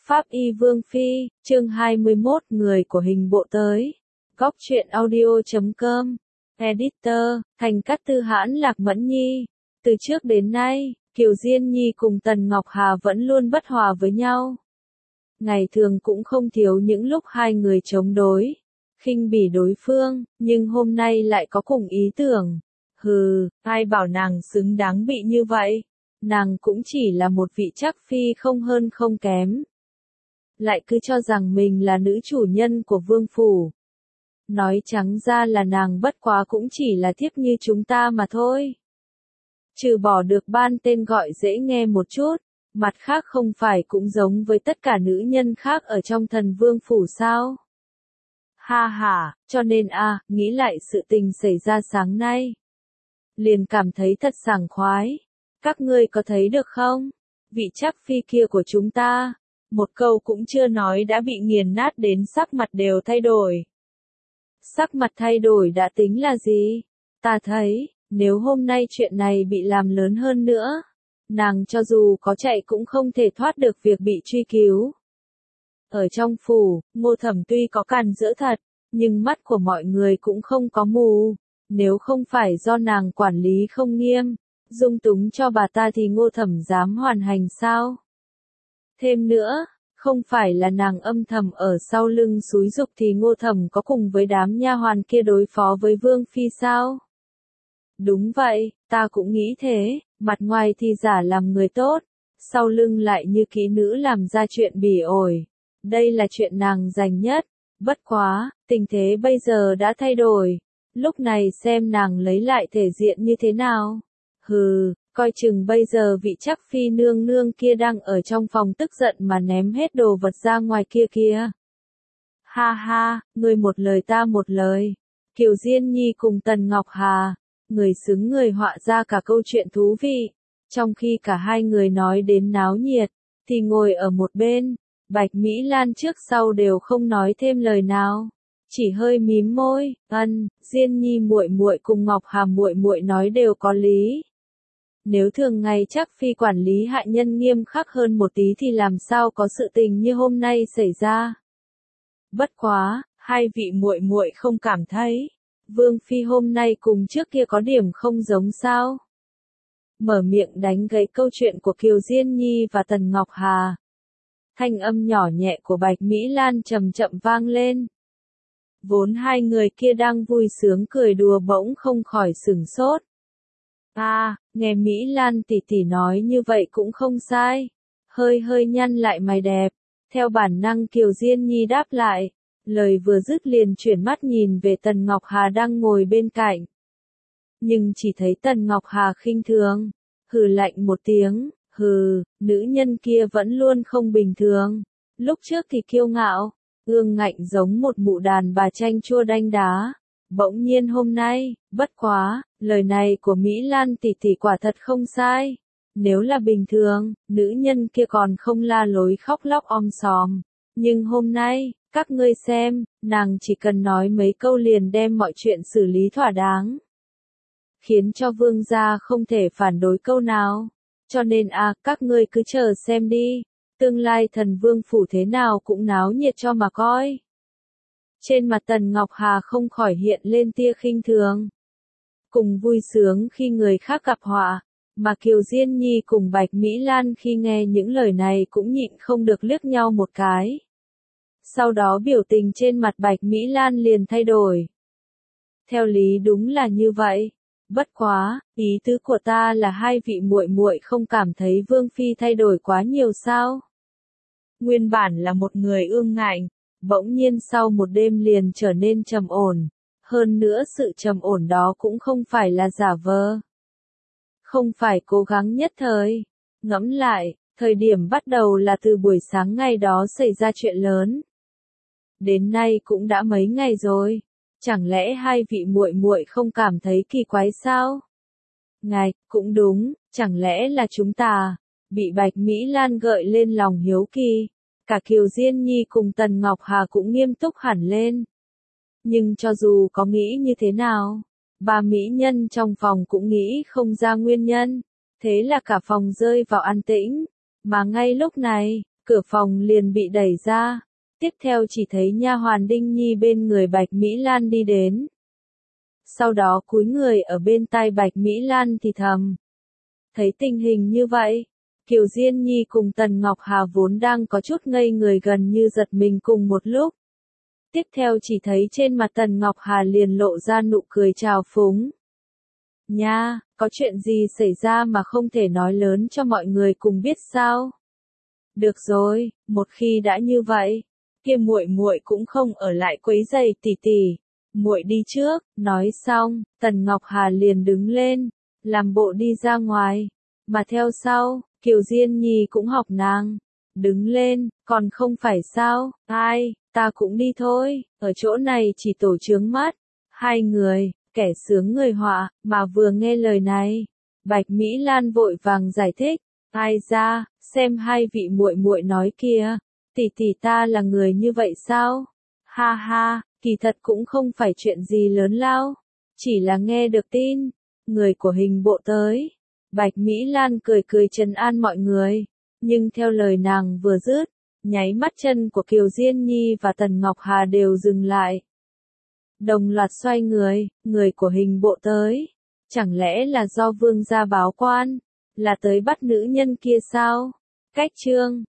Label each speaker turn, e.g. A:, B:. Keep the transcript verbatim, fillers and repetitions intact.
A: Pháp Y Vương Phi, chương hai mươi mốt, người của hình bộ tới. Góc truyện audio chấm com. Editor, Thành Cát Tư Hãn Lạc Mẫn Nhi. Từ trước đến nay, Kiều Diên Nhi cùng Tần Ngọc Hà vẫn luôn bất hòa với nhau. Ngày thường cũng không thiếu những lúc hai người chống đối, khinh bỉ đối phương, nhưng hôm nay lại có cùng ý tưởng. Hừ, ai bảo nàng xứng đáng bị như vậy? Nàng cũng chỉ là một vị trắc phi không hơn không kém. Lại cứ cho rằng mình là nữ chủ nhân của vương phủ. Nói trắng ra là nàng bất quá cũng chỉ là thiếp như chúng ta mà thôi. Trừ bỏ được ban tên gọi dễ nghe một chút, mặt khác không phải cũng giống với tất cả nữ nhân khác ở trong thần vương phủ sao? Ha ha, cho nên a, nghĩ lại sự tình xảy ra sáng nay. Liền cảm thấy thật sảng khoái. Các ngươi có thấy được không? Vị trắc phi kia của chúng ta, một câu cũng chưa nói đã bị nghiền nát đến sắc mặt đều thay đổi. Sắc mặt thay đổi đã tính là gì? Ta thấy, nếu hôm nay chuyện này bị làm lớn hơn nữa, nàng cho dù có chạy cũng không thể thoát được việc bị truy cứu. Ở trong phủ, Ngô Thẩm tuy có càn rỡ thật, nhưng mắt của mọi người cũng không có mù. Nếu không phải do nàng quản lý không nghiêm, dung túng cho bà ta thì Ngô Thẩm dám hoàn hành sao? Thêm nữa, không phải là nàng âm thầm ở sau lưng xúi giục thì Ngô Thẩm có cùng với đám nha hoàn kia đối phó với Vương Phi sao? Đúng vậy, ta cũng nghĩ thế, mặt ngoài thì giả làm người tốt, sau lưng lại như kỹ nữ làm ra chuyện bỉ ổi. Đây là chuyện nàng dành nhất, bất quá, tình thế bây giờ đã thay đổi, lúc này xem nàng lấy lại thể diện như thế nào. Hừ, coi chừng bây giờ vị trắc phi nương nương kia đang ở trong phòng tức giận mà ném hết đồ vật ra ngoài kia kia. Ha ha, người một lời ta một lời. Kiều Diên Nhi cùng Tần Ngọc Hà, người xứng người họa ra cả câu chuyện thú vị. Trong khi cả hai người nói đến náo nhiệt, thì ngồi ở một bên, Bạch Mỹ Lan trước sau đều không nói thêm lời nào, chỉ hơi mím môi. Ân, Diên Nhi muội muội cùng Ngọc Hà muội muội nói đều có lý. Nếu thường ngày chắc phi quản lý hạ nhân nghiêm khắc hơn một tí thì làm sao có sự tình như hôm nay xảy ra. Bất quá, hai vị muội muội không cảm thấy Vương Phi hôm nay cùng trước kia có điểm không giống sao? Mở miệng đánh gãy câu chuyện của Kiều Diên Nhi và Tần Ngọc Hà. Thanh âm nhỏ nhẹ của Bạch Mỹ Lan chậm chậm vang lên. Vốn hai người kia đang vui sướng cười đùa bỗng không khỏi sửng sốt. À, nghe Mỹ Lan tỷ tỷ nói như vậy cũng không sai. Hơi hơi nhăn lại mày đẹp. Theo bản năng Kiều Diên Nhi đáp lại. Lời vừa dứt liền chuyển mắt nhìn về Tần Ngọc Hà đang ngồi bên cạnh. Nhưng chỉ thấy Tần Ngọc Hà khinh thường. Hừ lạnh một tiếng. Hừ, nữ nhân kia vẫn luôn không bình thường. Lúc trước thì kiêu ngạo, ương ngạnh giống một mụ đàn bà chanh chua đanh đá. Bỗng nhiên hôm nay, bất quá, lời này của Mỹ Lan tỷ tỷ quả thật không sai. Nếu là bình thường, nữ nhân kia còn không la lối khóc lóc om sòm. Nhưng hôm nay, các ngươi xem, nàng chỉ cần nói mấy câu liền đem mọi chuyện xử lý thỏa đáng. Khiến cho vương gia không thể phản đối câu nào. Cho nên à, các ngươi cứ chờ xem đi. Tương lai thần vương phủ thế nào cũng náo nhiệt cho mà coi. Trên mặt Tần Ngọc Hà không khỏi hiện lên tia khinh thường. Cùng vui sướng khi người khác gặp họa, mà Kiều Diên Nhi cùng Bạch Mỹ Lan khi nghe những lời này cũng nhịn không được liếc nhau một cái. Sau đó biểu tình trên mặt Bạch Mỹ Lan liền thay đổi. Theo lý đúng là như vậy. Bất quá, ý tứ của ta là hai vị muội muội không cảm thấy Vương Phi thay đổi quá nhiều sao? Nguyên bản là một người ương ngạnh, bỗng nhiên sau một đêm liền trở nên trầm ổn. Hơn nữa sự trầm ổn đó cũng không phải là giả vờ. Không phải cố gắng nhất thời. Ngẫm lại, thời điểm bắt đầu là từ buổi sáng ngày đó xảy ra chuyện lớn. Đến nay cũng đã mấy ngày rồi. Chẳng lẽ hai vị muội muội không cảm thấy kỳ quái sao? Ngài, cũng đúng, chẳng lẽ là chúng ta bị Bạch Mỹ Lan gợi lên lòng hiếu kỳ. Cả Kiều Diên Nhi cùng Tần Ngọc Hà cũng nghiêm túc hẳn lên. Nhưng cho dù có nghĩ như thế nào, ba mỹ nhân trong phòng cũng nghĩ không ra nguyên nhân. Thế là cả phòng rơi vào an tĩnh. Mà ngay lúc này, cửa phòng liền bị đẩy ra. Tiếp theo chỉ thấy nha hoàn Đinh Nhi bên người Bạch Mỹ Lan đi đến. Sau đó cúi người ở bên tai Bạch Mỹ Lan thì thầm. Thấy tình hình như vậy, Kiều Diên Nhi cùng Tần Ngọc Hà vốn đang có chút ngây người gần như giật mình cùng một lúc. Tiếp theo chỉ thấy trên mặt Tần Ngọc Hà liền lộ ra nụ cười trào phúng. Nha, có chuyện gì xảy ra mà không thể nói lớn cho mọi người cùng biết sao? Được rồi, một khi đã như vậy, kia muội muội cũng không ở lại quấy rầy tỷ tỷ, muội đi trước. Nói xong, Tần Ngọc Hà liền đứng lên, làm bộ đi ra ngoài, mà theo sau, Kiều Diên Nhi cũng học nàng, đứng lên, còn không phải sao? Ai, ta cũng đi thôi, ở chỗ này chỉ tổ chướng mắt hai người, kẻ sướng người họa. Mà vừa nghe lời này, Bạch Mỹ Lan vội vàng giải thích. Ai ra, xem hai vị muội muội nói kìa, tỷ tỷ ta là người như vậy sao? Ha ha, kỳ thật cũng không phải chuyện gì lớn lao, chỉ là nghe được tin, người của hình bộ tới. Bạch Mỹ Lan cười cười trấn an mọi người, nhưng theo lời nàng vừa dứt, nháy mắt chân của Kiều Diên Nhi và Tần Ngọc Hà đều dừng lại. Đồng loạt xoay người, người của hình bộ tới, chẳng lẽ là do vương gia báo quan? Là tới bắt nữ nhân kia sao? Cách chương